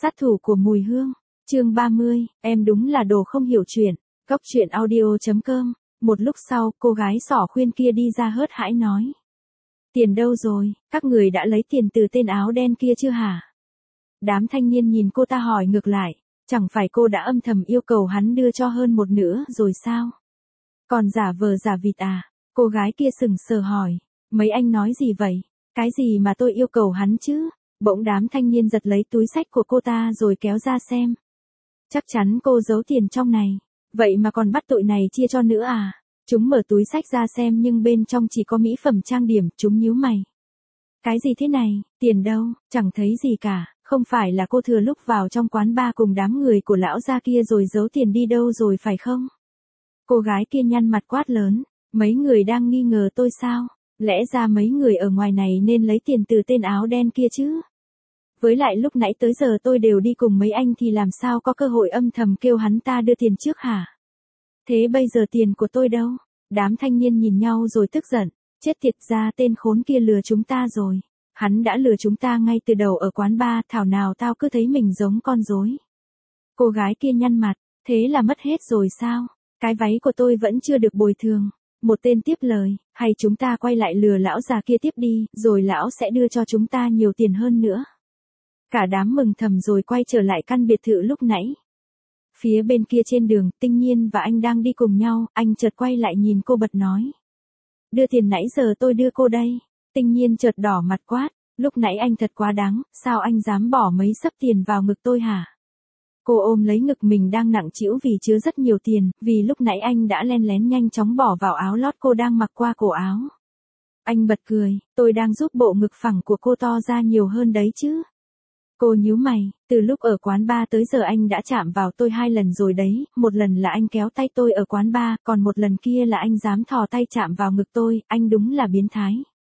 Sát thủ của mùi hương, chương 30, em đúng là đồ không hiểu chuyện. Góc truyện audio.com. Một lúc sau, cô gái xỏ khuyên kia đi ra hớt hãi nói. Tiền đâu rồi, các người đã lấy tiền từ tên áo đen kia chưa hả? Đám thanh niên nhìn cô ta hỏi ngược lại, chẳng phải cô đã âm thầm yêu cầu hắn đưa cho hơn một nửa rồi sao? Còn giả vờ giả vịt à? Cô gái kia sừng sờ hỏi, mấy anh nói gì vậy? Cái gì mà tôi yêu cầu hắn chứ? Bỗng đám thanh niên giật lấy túi xách của cô ta rồi kéo ra xem. Chắc chắn cô giấu tiền trong này. Vậy mà còn bắt tụi này chia cho nữa à? Chúng mở túi xách ra xem nhưng bên trong chỉ có mỹ phẩm trang điểm, chúng nhíu mày. Cái gì thế này, tiền đâu, chẳng thấy gì cả, không phải là cô thừa lúc vào trong quán bar cùng đám người của lão gia kia rồi giấu tiền đi đâu rồi phải không? Cô gái kia nhăn mặt quát lớn, mấy người đang nghi ngờ tôi sao? Lẽ ra mấy người ở ngoài này nên lấy tiền từ tên áo đen kia chứ? Với lại lúc nãy tới giờ tôi đều đi cùng mấy anh thì làm sao có cơ hội âm thầm kêu hắn ta đưa tiền trước hả? Thế bây giờ tiền của tôi đâu? Đám thanh niên nhìn nhau rồi tức giận, chết tiệt ra tên khốn kia lừa chúng ta rồi. Hắn đã lừa chúng ta ngay từ đầu ở quán bar, thảo nào tao cứ thấy mình giống con rối. Cô gái kia nhăn mặt, thế là mất hết rồi sao? Cái váy của tôi vẫn chưa được bồi thường. Một tên tiếp lời, hay chúng ta quay lại lừa lão già kia tiếp đi, rồi lão sẽ đưa cho chúng ta nhiều tiền hơn nữa. Cả đám mừng thầm rồi quay trở lại căn biệt thự lúc nãy. Phía bên kia trên đường, Tinh Nhiên và anh đang đi cùng nhau, anh chợt quay lại nhìn cô bật nói. Đưa tiền nãy giờ tôi đưa cô đây. Tinh Nhiên chợt đỏ mặt quát, lúc nãy anh thật quá đáng, sao anh dám bỏ mấy xấp tiền vào ngực tôi hả? Cô ôm lấy ngực mình đang nặng trĩu vì chứa rất nhiều tiền, vì lúc nãy anh đã len lén nhanh chóng bỏ vào áo lót cô đang mặc qua cổ áo. Anh bật cười, tôi đang giúp bộ ngực phẳng của cô to ra nhiều hơn đấy chứ. Cô nhíu mày, từ lúc ở quán bar tới giờ anh đã chạm vào tôi 2 lần rồi đấy, một lần là anh kéo tay tôi ở quán bar, còn một lần kia là anh dám thò tay chạm vào ngực tôi, anh đúng là biến thái.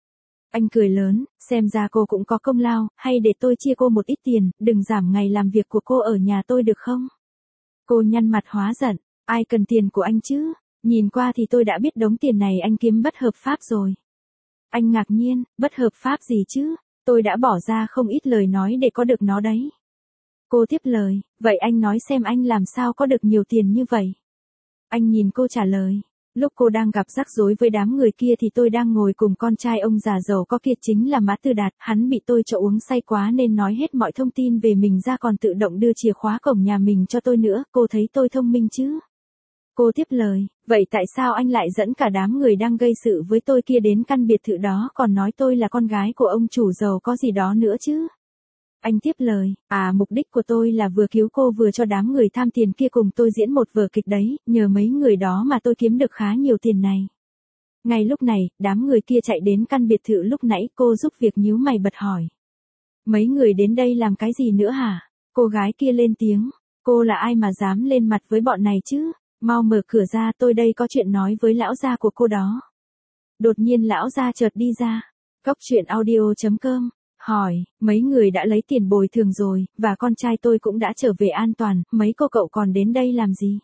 Anh cười lớn, xem ra cô cũng có công lao, hay để tôi chia cô một ít tiền, đừng giảm ngày làm việc của cô ở nhà tôi được không? Cô nhăn mặt hóa giận, ai cần tiền của anh chứ? Nhìn qua thì tôi đã biết đống tiền này anh kiếm bất hợp pháp rồi. Anh ngạc nhiên, bất hợp pháp gì chứ? Tôi đã bỏ ra không ít lời nói để có được nó đấy. Cô tiếp lời, vậy anh nói xem anh làm sao có được nhiều tiền như vậy? Anh nhìn cô trả lời, lúc cô đang gặp rắc rối với đám người kia thì tôi đang ngồi cùng con trai ông già giàu có kia chính là Mã Tư Đạt, hắn bị tôi cho uống say quá nên nói hết mọi thông tin về mình ra còn tự động đưa chìa khóa cổng nhà mình cho tôi nữa, cô thấy tôi thông minh chứ? Cô tiếp lời, vậy tại sao anh lại dẫn cả đám người đang gây sự với tôi kia đến căn biệt thự đó còn nói tôi là con gái của ông chủ giàu có gì đó nữa chứ? Anh tiếp lời, mục đích của tôi là vừa cứu cô vừa cho đám người tham tiền kia cùng tôi diễn một vở kịch đấy, nhờ mấy người đó mà tôi kiếm được khá nhiều tiền này. Ngay lúc này, đám người kia chạy đến căn biệt thự lúc nãy, cô giúp việc nhíu mày bật hỏi. Mấy người đến đây làm cái gì nữa hả? Cô gái kia lên tiếng, cô là ai mà dám lên mặt với bọn này chứ? Mau mở cửa ra, tôi đây có chuyện nói với lão gia của cô đó. Đột nhiên lão gia chợt đi ra. Góc truyện audio.com. Hỏi, mấy người đã lấy tiền bồi thường rồi, và con trai tôi cũng đã trở về an toàn, mấy cô cậu còn đến đây làm gì?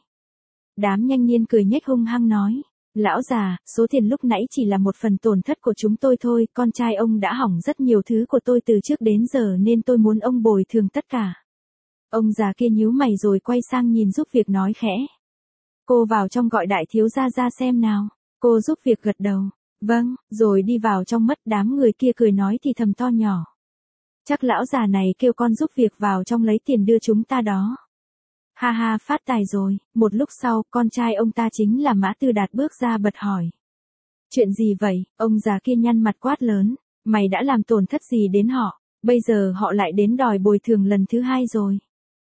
Đám nhanh niên cười nhếch hung hăng nói. Lão già, số tiền lúc nãy chỉ là một phần tổn thất của chúng tôi thôi, con trai ông đã hỏng rất nhiều thứ của tôi từ trước đến giờ nên tôi muốn ông bồi thường tất cả. Ông già kia nhíu mày rồi quay sang nhìn giúp việc nói khẽ. Cô vào trong gọi đại thiếu gia ra xem nào. Cô giúp việc gật đầu. Vâng, rồi đi vào trong mất. Đám người kia cười nói thì thầm to nhỏ. Chắc lão già này kêu con giúp việc vào trong lấy tiền đưa chúng ta đó. Ha ha, phát tài rồi. Một lúc sau, con trai ông ta chính là Mã Tư Đạt bước ra bật hỏi. Chuyện gì vậy? Ông già kia nhăn mặt quát lớn. Mày đã làm tổn thất gì đến họ? Bây giờ họ lại đến đòi bồi thường lần thứ 2 rồi.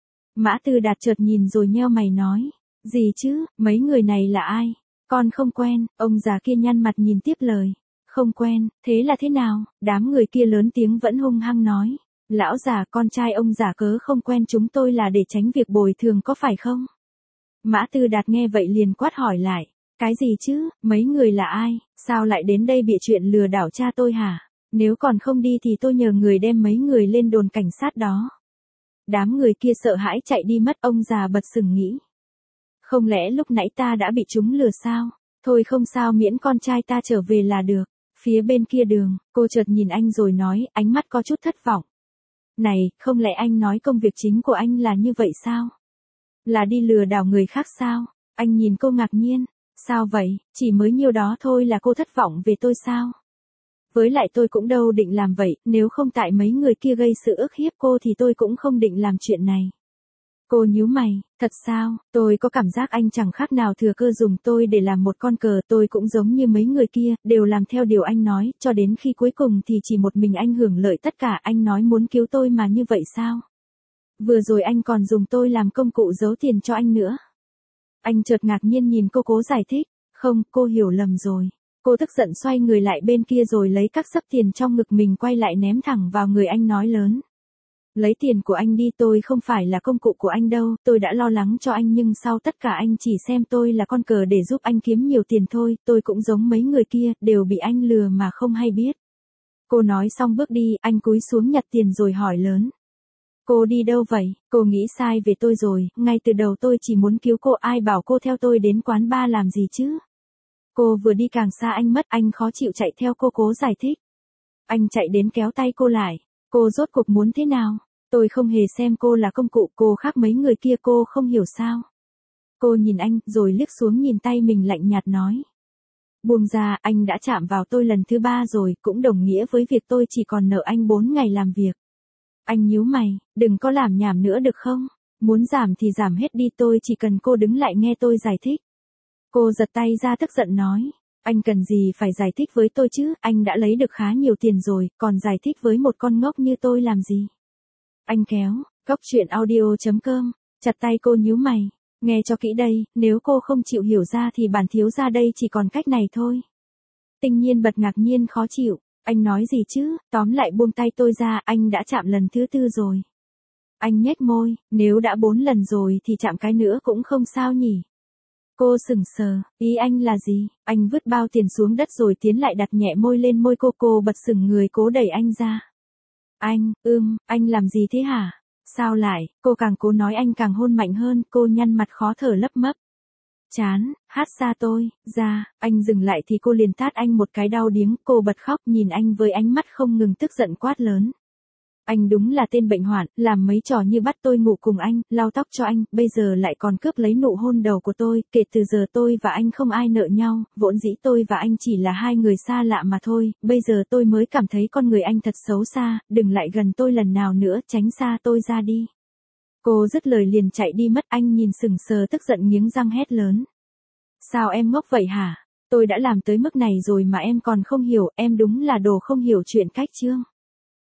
Mã Tư Đạt chợt nhìn rồi nheo mày nói. Gì chứ, mấy người này là ai? Con không quen, ông già kia nhăn mặt nhìn tiếp lời. Không quen, thế là thế nào? Đám người kia lớn tiếng vẫn hung hăng nói. Lão già, con trai ông giả cớ không quen chúng tôi là để tránh việc bồi thường có phải không? Mã Tư Đạt nghe vậy liền quát hỏi lại. Cái gì chứ, mấy người là ai? Sao lại đến đây bịa chuyện lừa đảo cha tôi hả? Nếu còn không đi thì tôi nhờ người đem mấy người lên đồn cảnh sát đó. Đám người kia sợ hãi chạy đi mất, ông già bật sừng nghĩ. Không lẽ lúc nãy ta đã bị chúng lừa sao? Thôi không sao, miễn con trai ta trở về là được. Phía bên kia đường, cô chợt nhìn anh rồi nói, ánh mắt có chút thất vọng. Này, không lẽ anh nói công việc chính của anh là như vậy sao? Là đi lừa đảo người khác sao? Anh nhìn cô ngạc nhiên. Sao vậy, chỉ mới nhiêu đó thôi là cô thất vọng về tôi sao? Với lại tôi cũng đâu định làm vậy, nếu không tại mấy người kia gây sự ức hiếp cô thì tôi cũng không định làm chuyện này. Cô nhíu mày, thật sao, tôi có cảm giác anh chẳng khác nào thừa cơ dùng tôi để làm một con cờ, tôi cũng giống như mấy người kia, đều làm theo điều anh nói, cho đến khi cuối cùng thì chỉ một mình anh hưởng lợi tất cả, anh nói muốn cứu tôi mà như vậy sao? Vừa rồi anh còn dùng tôi làm công cụ giấu tiền cho anh nữa. Anh chợt ngạc nhiên nhìn cô cố giải thích, không, cô hiểu lầm rồi. Cô tức giận xoay người lại bên kia rồi lấy các xấp tiền trong ngực mình quay lại ném thẳng vào người anh nói lớn. Lấy tiền của anh đi, tôi không phải là công cụ của anh đâu, tôi đã lo lắng cho anh nhưng sau tất cả anh chỉ xem tôi là con cờ để giúp anh kiếm nhiều tiền thôi, tôi cũng giống mấy người kia, đều bị anh lừa mà không hay biết. Cô nói xong bước đi, anh cúi xuống nhặt tiền rồi hỏi lớn. Cô đi đâu vậy, cô nghĩ sai về tôi rồi, ngay từ đầu tôi chỉ muốn cứu cô, ai bảo cô theo tôi đến quán bar làm gì chứ. Cô vừa đi càng xa anh mất, anh khó chịu chạy theo cô cố giải thích. Anh chạy đến kéo tay cô lại, cô rốt cuộc muốn thế nào? Tôi không hề xem cô là công cụ, cô khác mấy người kia, cô không hiểu sao. Cô nhìn anh, rồi liếc xuống nhìn tay mình lạnh nhạt nói. Buông ra, anh đã chạm vào tôi lần thứ 3 rồi, cũng đồng nghĩa với việc tôi chỉ còn nợ anh 4 ngày làm việc. Anh nhíu mày, đừng có làm nhảm nữa được không? Muốn giảm thì giảm hết đi, tôi chỉ cần cô đứng lại nghe tôi giải thích. Cô giật tay ra tức giận nói. Anh cần gì phải giải thích với tôi chứ, anh đã lấy được khá nhiều tiền rồi, còn giải thích với một con ngốc như tôi làm gì? Anh kéo, Cóc truyện audio.com, chặt tay cô nhíu mày. Nghe cho kỹ đây, nếu cô không chịu hiểu ra thì bản thiếu gia đây chỉ còn cách này thôi. Tinh Nhiên bật ngạc nhiên khó chịu. Anh nói gì chứ, tóm lại buông tay tôi ra, anh đã chạm lần thứ 4 rồi. Anh nhếch môi, nếu đã 4 lần rồi thì chạm cái nữa cũng không sao nhỉ. Cô sững sờ, ý anh là gì? Anh vứt bao tiền xuống đất rồi tiến lại đặt nhẹ môi lên môi cô bật sững người cố đẩy anh ra. Anh làm gì thế hả? Sao lại, cô càng cố nói anh càng hôn mạnh hơn, cô nhăn mặt khó thở lấp mấp. Chán, hát xa tôi, ra, anh dừng lại thì cô liền tát anh một cái đau điếng, cô bật khóc nhìn anh với ánh mắt không ngừng tức giận quát lớn. Anh đúng là tên bệnh hoạn, làm mấy trò như bắt tôi ngủ cùng anh, lau tóc cho anh, bây giờ lại còn cướp lấy nụ hôn đầu của tôi, kể từ giờ tôi và anh không ai nợ nhau, vốn dĩ tôi và anh chỉ là hai người xa lạ mà thôi, bây giờ tôi mới cảm thấy con người anh thật xấu xa, đừng lại gần tôi lần nào nữa, tránh xa tôi ra đi. Cô dứt lời liền chạy đi mất, anh nhìn sững sờ tức giận nghiến răng hét lớn. Sao em ngốc vậy hả? Tôi đã làm tới mức này rồi mà em còn không hiểu, em đúng là đồ không hiểu chuyện cách chương.